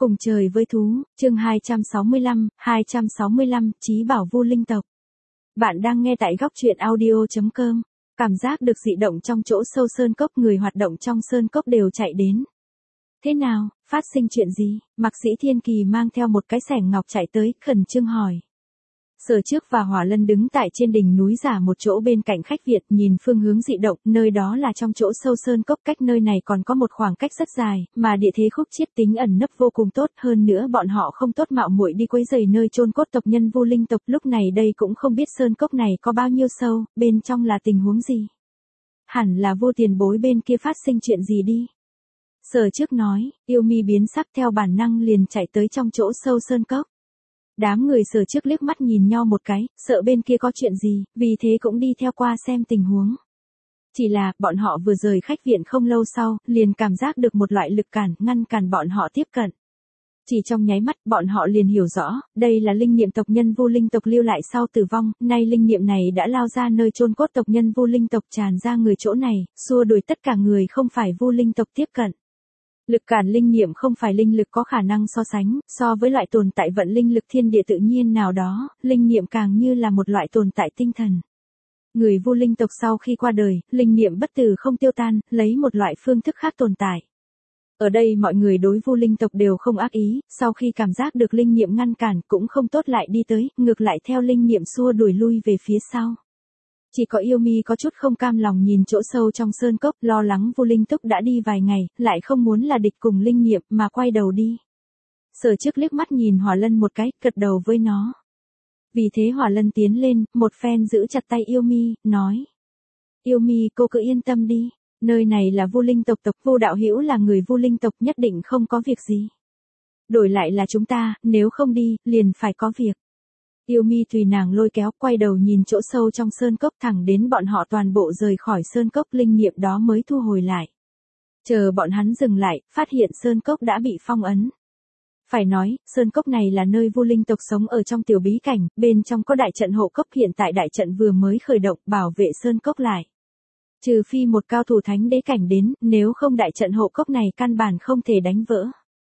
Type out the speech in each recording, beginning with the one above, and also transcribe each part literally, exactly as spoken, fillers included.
Cùng trời với thú, chương hai trăm sáu mươi lăm, hai trăm sáu mươi lăm, Chí Bảo Vu Linh Tộc. Bạn đang nghe tại góc truyện audio chấm com. Cảm giác được dị động trong chỗ sâu sơn cốc, người hoạt động trong sơn cốc đều chạy đến. Thế nào, phát sinh chuyện gì? Mạc Sĩ Thiên Kỳ mang theo một cái xẻng ngọc chạy tới, khẩn trương hỏi. Sở Trước và Hỏa Lân đứng tại trên đỉnh núi giả một chỗ bên cạnh khách Việt, nhìn phương hướng dị động, nơi đó là trong chỗ sâu sơn cốc, cách nơi này còn có một khoảng cách rất dài, mà địa thế khúc chiết tính ẩn nấp vô cùng tốt, hơn nữa bọn họ không tốt mạo muội đi quấy rầy nơi chôn cốt tộc nhân Vu Linh tộc, lúc này đây cũng không biết sơn cốc này có bao nhiêu sâu, bên trong là tình huống gì. Hẳn là Vu tiền bối bên kia phát sinh chuyện gì đi. Sở Trước nói, Yêu Mi biến sắc theo bản năng liền chạy tới trong chỗ sâu sơn cốc. Đám người Sở Trước liếc mắt nhìn nhau một cái, sợ bên kia có chuyện gì, vì thế cũng đi theo qua xem tình huống. Chỉ là, bọn họ vừa rời khách viện không lâu sau, liền cảm giác được một loại lực cản, ngăn cản bọn họ tiếp cận. Chỉ trong nháy mắt, bọn họ liền hiểu rõ, đây là linh niệm tộc nhân Vu Linh tộc lưu lại sau tử vong, nay linh niệm này đã lao ra nơi chôn cốt tộc nhân Vu Linh tộc, tràn ra người chỗ này, xua đuổi tất cả người không phải Vu Linh tộc tiếp cận. Lực cản linh niệm không phải linh lực có khả năng so sánh, so với loại tồn tại vận linh lực thiên địa tự nhiên nào đó, linh niệm càng như là một loại tồn tại tinh thần. Người Vu Linh tộc sau khi qua đời, linh niệm bất tử không tiêu tan, lấy một loại phương thức khác tồn tại. Ở đây mọi người đối Vu Linh tộc đều không ác ý, sau khi cảm giác được linh niệm ngăn cản cũng không tốt lại đi tới, ngược lại theo linh niệm xua đuổi lui về phía sau. Chỉ có Yêu Mi có chút không cam lòng nhìn chỗ sâu trong sơn cốc, lo lắng Vu Linh tộc đã đi vài ngày, lại không muốn là địch cùng linh niệm mà quay đầu đi. Sở Trước liếc mắt nhìn Hỏa Lân một cái, gật đầu với nó. Vì thế Hỏa Lân tiến lên, một phen giữ chặt tay Yêu Mi, nói: "Yêu Mi, cô cứ yên tâm đi, nơi này là Vu Linh tộc tộc, Vu đạo hữu là người Vu Linh tộc, nhất định không có việc gì. Đổi lại là chúng ta, nếu không đi, liền phải có việc." Yêu Mi tùy nàng lôi kéo, quay đầu nhìn chỗ sâu trong sơn cốc, thẳng đến bọn họ toàn bộ rời khỏi sơn cốc, linh niệm đó mới thu hồi lại. Chờ bọn hắn dừng lại, phát hiện sơn cốc đã bị phong ấn. Phải nói, sơn cốc này là nơi Vu Linh tộc sống ở trong tiểu bí cảnh, bên trong có đại trận hộ cốc, hiện tại đại trận vừa mới khởi động, bảo vệ sơn cốc lại. Trừ phi một cao thủ thánh đế cảnh đến, nếu không đại trận hộ cốc này căn bản không thể đánh vỡ.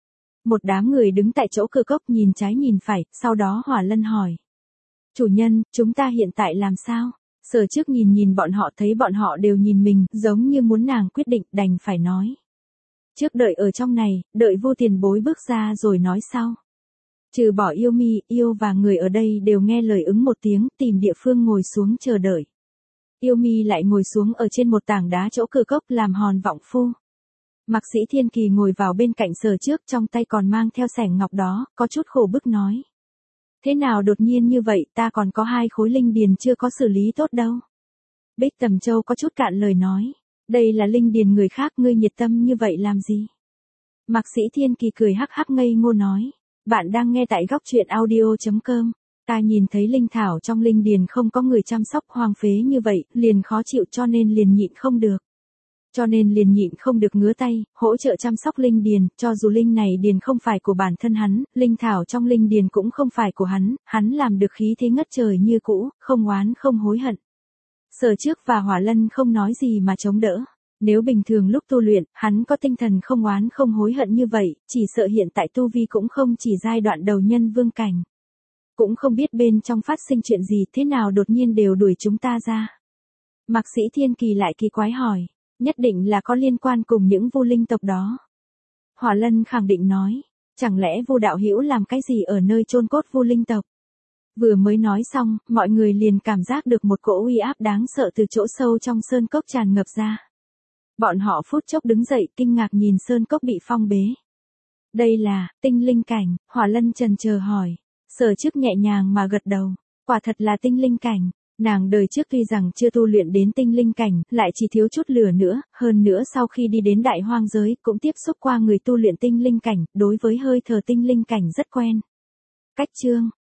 Một đám người đứng tại chỗ cửa cốc nhìn trái nhìn phải, sau đó Hỏa Lân hỏi: "Chủ nhân, chúng ta hiện tại làm sao?" Sở Trước nhìn nhìn bọn họ, thấy bọn họ đều nhìn mình, giống như muốn nàng quyết định, đành phải nói: "Trước đợi ở trong này, đợi Vu tiền bối bước ra rồi nói sau." Trừ bỏ Yêu Mi, Yêu và người ở đây đều nghe lời ứng một tiếng, tìm địa phương ngồi xuống chờ đợi. Yêu Mi lại ngồi xuống ở trên một tảng đá chỗ cửa cốc làm hòn vọng phu. Mạc Sĩ Thiên Kỳ ngồi vào bên cạnh Sở Trước, trong tay còn mang theo xẻng ngọc đó, có chút khổ bức nói: "Thế nào đột nhiên như vậy, ta còn có hai khối linh điền chưa có xử lý tốt đâu." Bích Tầm Châu có chút cạn lời nói: "Đây là linh điền người khác, ngươi nhiệt tâm như vậy làm gì?" Mạc Sĩ Thiên Kỳ cười hắc hắc ngây ngô nói: "Bạn đang nghe tại góc truyện audio chấm com. Ta nhìn thấy linh thảo trong linh điền không có người chăm sóc, hoang phế như vậy, liền khó chịu, cho nên liền nhịn không được. Cho nên liền nhịn không được ngứa tay, hỗ trợ chăm sóc linh điền, cho dù linh này điền không phải của bản thân hắn, linh thảo trong linh điền cũng không phải của hắn, hắn làm được khí thế ngất trời như cũ, không oán không hối hận." Sở Trước và Hỏa Lân không nói gì mà chống đỡ. Nếu bình thường lúc tu luyện, hắn có tinh thần không oán không hối hận như vậy, chỉ sợ hiện tại tu vi cũng không chỉ giai đoạn đầu nhân vương cảnh. Cũng không biết bên trong phát sinh chuyện gì, thế nào đột nhiên đều đuổi chúng ta ra. Mạc Sĩ Thiên Kỳ lại kỳ quái hỏi: "Nhất định là có liên quan cùng những Vu Linh tộc đó." Hỏa Lân khẳng định nói: "Chẳng lẽ Vu đạo hữu làm cái gì ở nơi chôn cốt Vu Linh tộc?" Vừa mới nói xong, mọi người liền cảm giác được một cỗ uy áp đáng sợ từ chỗ sâu trong sơn cốc tràn ngập ra. Bọn họ phút chốc đứng dậy, kinh ngạc nhìn sơn cốc bị phong bế. "Đây là tinh linh cảnh?" Hỏa Lân chần chờ hỏi. Sở Trước nhẹ nhàng mà gật đầu: "Quả thật là tinh linh cảnh." Nàng đời trước tuy rằng chưa tu luyện đến tinh linh cảnh, lại chỉ thiếu chút lửa nữa, hơn nữa sau khi đi đến đại hoang giới, cũng tiếp xúc qua người tu luyện tinh linh cảnh, đối với hơi thở tinh linh cảnh rất quen. Cách chương,